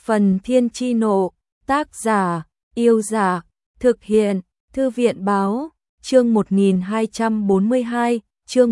Phần Thiên Chi Nộ, tác giả, Yêu Giả, thực hiện, Thư viện Báo, chương 1242, chương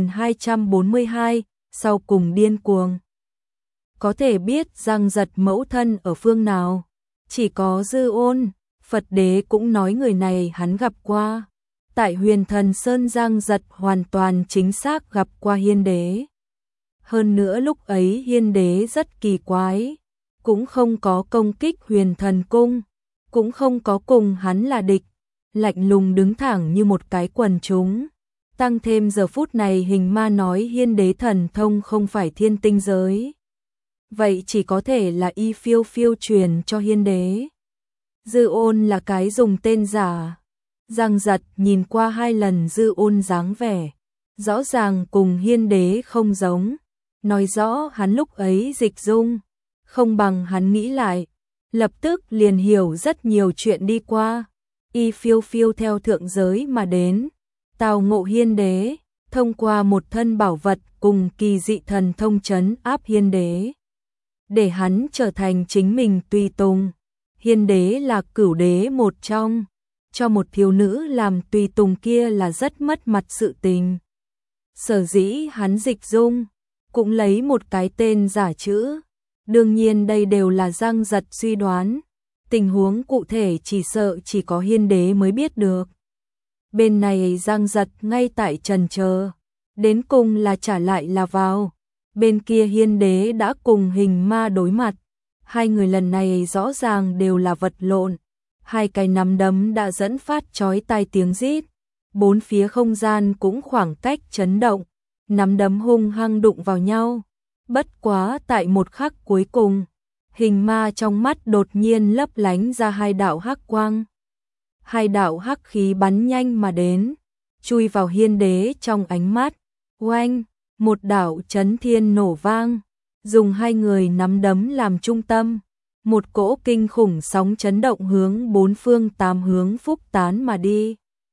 1242, sau cùng điên cuồng. Có thể biết Giang Giật mẫu thân ở phương nào, chỉ có Dư Ôn, Phật Đế cũng nói người này hắn gặp qua. Tại Huyền Thần Sơn Giang Giật hoàn toàn chính xác gặp qua Hiên Đế. Hơn nữa lúc ấy Hiên Đế rất kỳ quái, cũng không có công kích Huyền Thần Cung, cũng không có cùng hắn là địch, lạnh lùng đứng thẳng như một cái quần chúng. Tăng thêm giờ phút này Hình Ma nói Hiên Đế thần thông không phải thiên tinh giới, vậy chỉ có thể là y phiêu phiêu truyền cho Hiên Đế. Dư Ôn là cái dùng tên giả. Giang Giật nhìn qua 2 lần Dư Ôn dáng vẻ, rõ ràng cùng Hiên Đế không giống, nói rõ hắn lúc ấy dịch dung, không bằng hắn nghĩ lại, lập tức liền hiểu rất nhiều chuyện đi qua. Y phiêu phiêu theo thượng giới mà đến, tào ngộ Hiên Đế, thông qua một thân bảo vật cùng kỳ dị thần thông trấn áp Hiên Đế, để hắn trở thành chính mình tùy tùng. Hiên Đế là cửu đế một trong, cho một thiếu nữ làm tùy tùng kia là rất mất mặt sự tình. Sở dĩ hắn dịch dung, cũng lấy một cái tên giả chữ. Đương nhiên đây đều là Giang Giật suy đoán, tình huống cụ thể chỉ sợ chỉ có Hiên Đế mới biết được. Bên này Giang Giật ngay tại trần chờ, đến cùng là trả lại là vào. Bên kia Hiên Đế đã cùng Hình Ma đối mặt, hai người lần này rõ ràng đều là vật lộn. Hai cái nắm đấm đã dẫn phát chói tai tiếng rít, bốn phía không gian cũng khoảng cách chấn động, nắm đấm hung hăng đụng vào nhau. Bất quá tại một khắc cuối cùng, Hình Ma trong mắt đột nhiên lấp lánh ra 2 đạo hắc quang. 2 đạo hắc khí bắn nhanh mà đến, chui vào Hiên Đế trong ánh mắt. Oanh, một đạo chấn thiên nổ vang, dùng 2 người nắm đấm làm trung tâm. Một cỗ kinh khủng sóng chấn động hướng 4 phương 8 hướng phúc tán mà đi.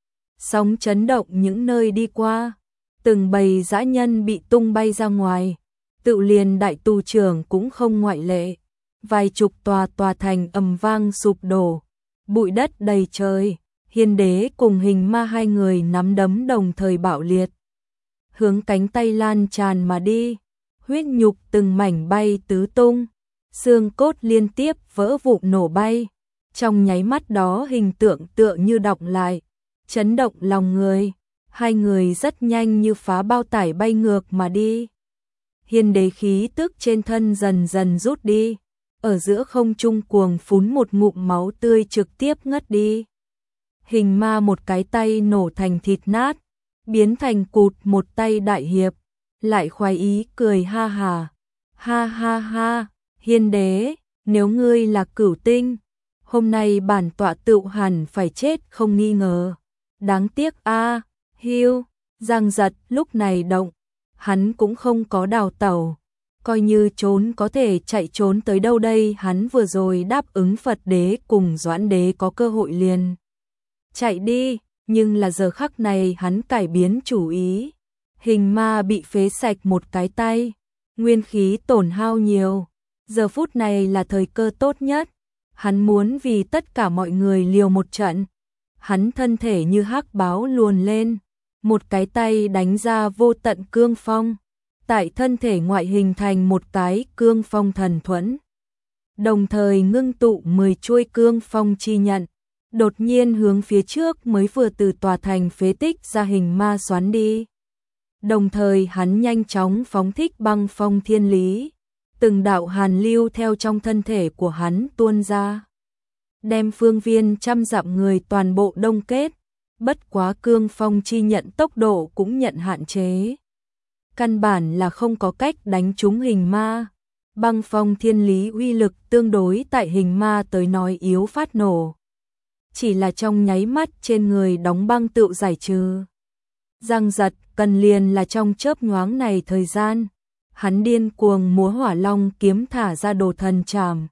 Sóng chấn động những nơi đi qua, từng bầy dã nhân bị tung bay ra ngoài, tự liền đại tù trưởng cũng không ngoại lệ. Vài chục tòa thành ầm vang sụp đổ, bụi đất đầy trời. Hiên Đế cùng Hình Ma 2 người nắm đấm đồng thời bạo liệt, hướng cánh tay lan tràn mà đi, huyết nhục từng mảnh bay tứ tung, xương cốt liên tiếp vỡ vụn nổ bay. Trong nháy mắt đó hình tượng tựa như đọng lại, chấn động lòng người. 2 người rất nhanh như phá bao tải bay ngược mà đi. Hiên Đế khí tức trên thân dần dần rút đi, ở giữa không trung cuồng phún một ngụm máu tươi trực tiếp ngất đi. Hình Ma một cái tay nổ thành thịt nát, biến thành cụt một tay đại hiệp, lại khoái ý cười ha hà. Ha ha ha, Hiên Đế, nếu ngươi là cửu tinh, hôm nay bản tọa tựu hẳn phải chết không nghi ngờ. Đáng tiếc a, hiu. Giang Giật lúc này động, hắn cũng không có đào tẩu, coi như trốn có thể chạy trốn tới đâu đây. Hắn vừa rồi đáp ứng Phật Đế cùng Doãn Đế có cơ hội liền chạy đi, nhưng là giờ khắc này hắn cải biến chủ ý. Hình Ma bị phế sạch một cái tay, nguyên khí tổn hao nhiều, giờ phút này là thời cơ tốt nhất, hắn muốn vì tất cả mọi người liều một trận. Hắn thân thể như hắc báo luồn lên, một cái tay đánh ra vô tận cương phong, tại thân thể ngoại hình thành một cái cương phong thần thuẫn, đồng thời ngưng tụ 10 chuôi cương phong chi nhận, đột nhiên hướng phía trước mới vừa từ tòa thành phế tích ra Hình Ma xoắn đi. Đồng thời hắn nhanh chóng phóng thích băng phong thiên lý, từng đạo hàn lưu theo trong thân thể của hắn tuôn ra, đem phương viên trăm dặm người toàn bộ đông kết. Bất quá cương phong chi nhận tốc độ cũng nhận hạn chế, căn bản là không có cách đánh trúng Hình Ma. Băng phong thiên lý uy lực tương đối tại Hình Ma tới nói yếu phát nổ, chỉ là trong nháy mắt trên người đóng băng tựu giải trừ. Giang Giật cần liền là trong chớp nhoáng này thời gian, hắn điên cuồng múa Hỏa Long kiếm thả ra đồ thần trảm.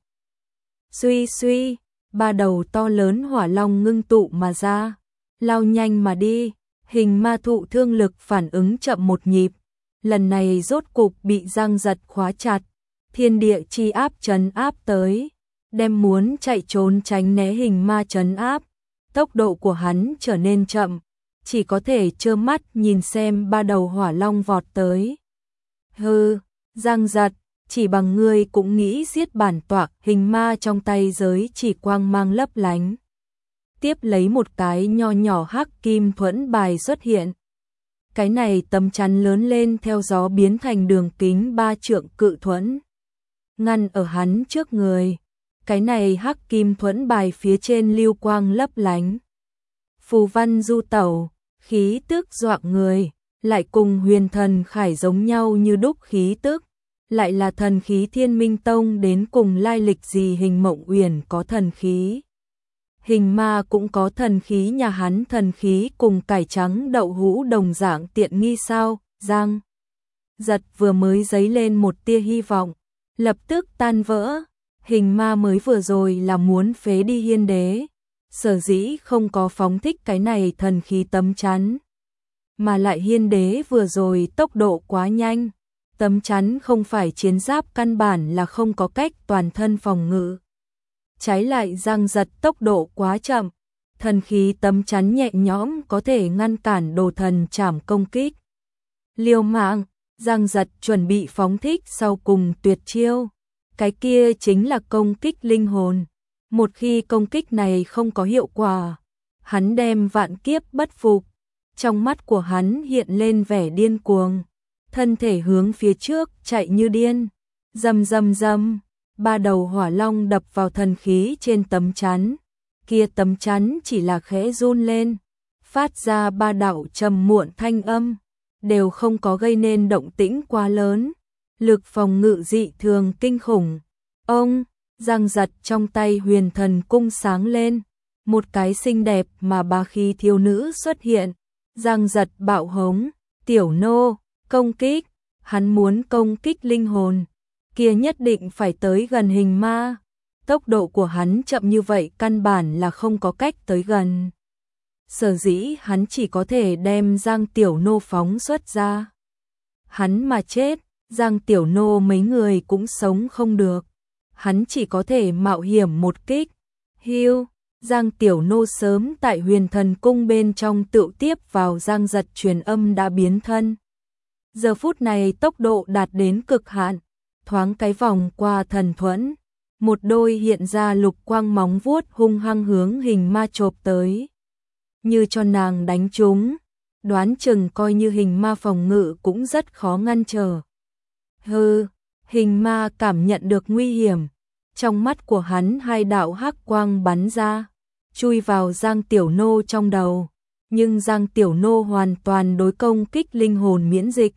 Suy suy, 3 đầu to lớn hỏa long ngưng tụ mà ra, lao nhanh mà đi. Hình Ma thụ thương lực phản ứng chậm một nhịp, lần này rốt cục bị Giang Giật khóa chặt, thiên địa chi áp trấn áp tới, đem muốn chạy trốn tránh né hình ma trấn áp, tốc độ của hắn trở nên chậm, chỉ có thể trơ mắt nhìn xem ba đầu hỏa long vọt tới. Hừ, Giang Giật, chỉ bằng ngươi cũng nghĩ giết bản tọa. Hình ma trong tay giới chỉ quang mang lấp lánh. Tiếp lấy một cái nho nhỏ hắc kim thuẫn bài xuất hiện. Cái này tấm chắn lớn lên theo gió biến thành đường kính 3 trượng cự thuẫn, ngăn ở hắn trước người. Cái này hắc kim thuẫn bài phía trên lưu quang lấp lánh, phù văn du tẩu, khí tức dọa người, lại cùng huyền thần khải giống nhau như đúc khí tức, lại là thần khí Thiên Minh Tông đến cùng lai lịch gì. Hình Mộng Uyển có thần khí, hình ma cũng có thần khí, nhà hắn thần khí cùng cải trắng đậu hũ đồng dạng tiện nghi sao? Giang Giật vừa mới dấy lên một tia hy vọng, lập tức tan vỡ. Hình ma mới vừa rồi là muốn phế đi Hiên Đế, sở dĩ không có phóng thích cái này thần khí tấm chắn, mà lại Hiên Đế vừa rồi tốc độ quá nhanh, tấm chắn không phải chiến giáp căn bản là không có cách toàn thân phòng ngự. Trái lại Giang Giật tốc độ quá chậm, thần khí tấm chắn nhẹ nhõm có thể ngăn cản đồ thần trảm công kích. Liều mạng, Giang Giật chuẩn bị phóng thích sau cùng tuyệt chiêu, cái kia chính là công kích linh hồn. Một khi công kích này không có hiệu quả, hắn đem vạn kiếp bất phục. Trong mắt của hắn hiện lên vẻ điên cuồng, thân thể hướng phía trước chạy như điên. Rầm rầm rầm, ba đầu hỏa long đập vào thần khí trên tấm chắn. Kia tấm chắn chỉ là khẽ run lên, phát ra ba đạo trầm muộn thanh âm, đều không có gây nên động tĩnh quá lớn. Lực phòng ngự dị thường kinh khủng. Ông, Giang Giật trong tay huyền thần cung sáng lên, một cái xinh đẹp mà bá khí thiếu nữ xuất hiện. Giang Giật bạo hống, tiểu nô, công kích, hắn muốn công kích linh hồn, kia nhất định phải tới gần hình ma. Tốc độ của hắn chậm như vậy căn bản là không có cách tới gần. Sở dĩ hắn chỉ có thể đem Giang tiểu nô phóng xuất ra. Hắn mà chết, Giang tiểu nô mấy người cũng sống không được. Hắn chỉ có thể mạo hiểm một kích. Hiu, Giang tiểu nô sớm tại huyền thần cung bên trong tựu tiếp vào Giang Giật truyền âm đã biến thân. Giờ phút này tốc độ đạt đến cực hạn, thoáng cái vòng qua thần thuẫn, một đôi hiện ra lục quang móng vuốt hung hăng hướng hình ma chộp tới. Như cho nàng đánh trúng, đoán chừng coi như hình ma phòng ngự cũng rất khó ngăn trở. Hừ, hình ma cảm nhận được nguy hiểm, trong mắt của hắn hai đạo hắc quang bắn ra, chui vào Giang tiểu nô trong đầu, nhưng Giang tiểu nô hoàn toàn đối công kích linh hồn miễn dịch,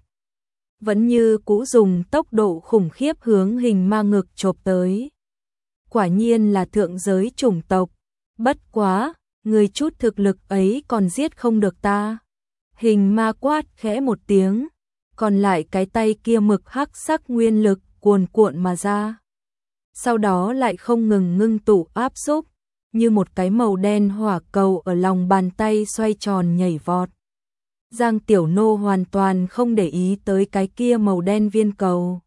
vẫn như cũ dùng tốc độ khủng khiếp hướng hình ma ngực chộp tới. Quả nhiên là thượng giới chủng tộc, bất quá, người chút thực lực ấy còn giết không được ta. Hình ma quát khẽ một tiếng, còn lại cái tay kia mực hắc sắc nguyên lực cuồn cuộn mà ra. Sau đó lại không ngừng ngưng tụ áp xúc, như một cái màu đen hỏa cầu ở lòng bàn tay xoay tròn nhảy vọt. Giang tiểu nô hoàn toàn không để ý tới cái kia màu đen viên cầu.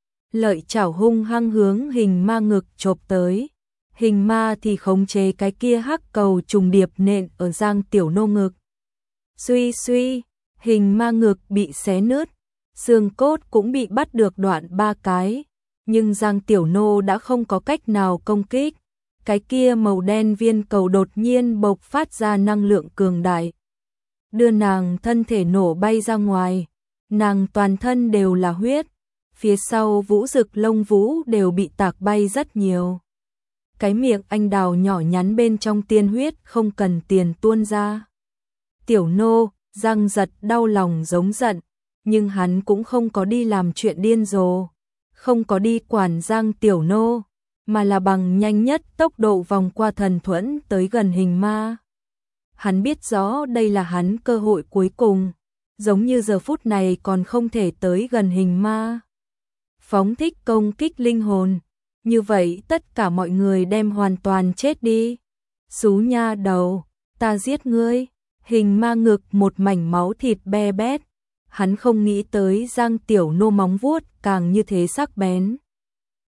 Lợi chảo hung hăng hướng hình ma ngực chộp tới. Hình ma thì khống chế cái kia hắc cầu trùng điệp nện ở Giang tiểu nô ngực. Suy suy, hình ma ngực bị xé nứt, xương cốt cũng bị bắt được đoạn 3 cái, nhưng Giang tiểu nô đã không có cách nào công kích. Cái kia màu đen viên cầu đột nhiên bộc phát ra năng lượng cường đại, đưa nàng thân thể nổ bay ra ngoài, nàng toàn thân đều là huyết, phía sau vũ rực lông vũ đều bị tạc bay rất nhiều. Cái miệng anh đào nhỏ nhắn bên trong tiên huyết không cần tiền tuôn ra. Tiểu nô, Giang Giật đau lòng giống giận, nhưng hắn cũng không có đi làm chuyện điên rồ, không có đi quản Giang tiểu nô, mà là bằng nhanh nhất tốc độ vòng qua thần thuẫn tới gần hình ma. Hắn biết rõ đây là hắn cơ hội cuối cùng, giống như giờ phút này còn không thể tới gần hình ma. Phóng thích công kích linh hồn, như vậy tất cả mọi người đem hoàn toàn chết đi. Xú nha đầu, ta giết ngươi. Hình ma ngực một mảnh máu thịt be bét, hắn không nghĩ tới Giang tiểu nô móng vuốt càng như thế sắc bén.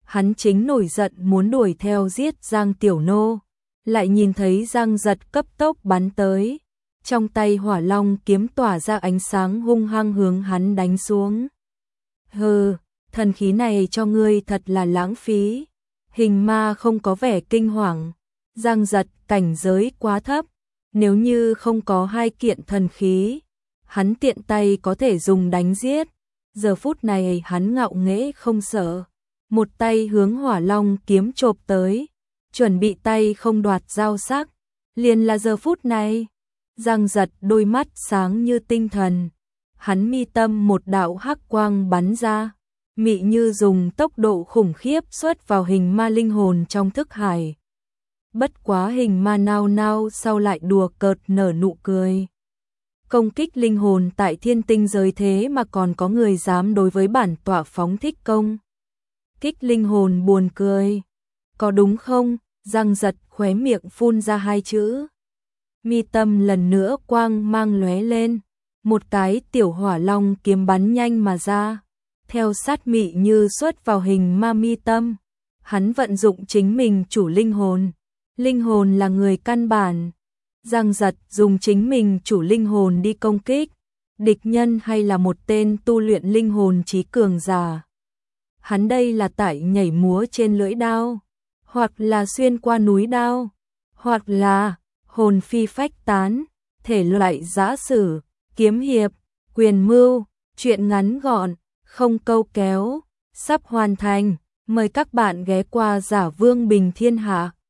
Hắn chính nổi giận muốn đuổi theo giết Giang Tiểu Nô, lại nhìn thấy Giang Giật cấp tốc bắn tới, trong tay Hỏa Long kiếm tỏa ra ánh sáng hung hăng hướng hắn đánh xuống. Hừ, thần khí này cho ngươi thật là lãng phí. Hình ma không có vẻ kinh hoàng, Giang Giật cảnh giới quá thấp, nếu như không có hai kiện thần khí, hắn tiện tay có thể dùng đánh giết. Giờ phút này hắn ngạo nghễ không sợ, một tay hướng Hỏa Long kiếm chộp tới, chuẩn bị tay không đoạt dao sắc. Liền là giờ phút này, Giang Giật đôi mắt sáng như tinh thần, hắn mi tâm một đạo hắc quang bắn ra, mị như dùng tốc độ khủng khiếp xuất vào hình ma linh hồn trong thức hải. Bất quá hình ma nao nao sau lại đùa cợt nở nụ cười. Công kích linh hồn tại thiên tinh giới thế mà còn có người dám đối với bản tọa phóng thích công kích linh hồn, buồn cười. Có đúng không? Giang Giật khóe miệng phun ra hai chữ. Mi tâm lần nữa quang mang lóe lên, một cái tiểu Hỏa Long kiếm bắn nhanh mà ra, theo sát mị như xuất vào hình ma mi tâm. Hắn vận dụng chính mình chủ linh hồn là người căn bản. Giang Giật dùng chính mình chủ linh hồn đi công kích địch nhân hay là một tên tu luyện linh hồn trí cường giả. Hắn đây là tại nhảy múa trên lưỡi đao, hoặc là xuyên qua núi đao, hoặc là hồn phi phách tán, thể loại giã sử, kiếm hiệp, quyền mưu, truyện ngắn gọn, không câu kéo, sắp hoàn thành. Mời các bạn ghé qua Giả Vương Bình Thiên Hạ.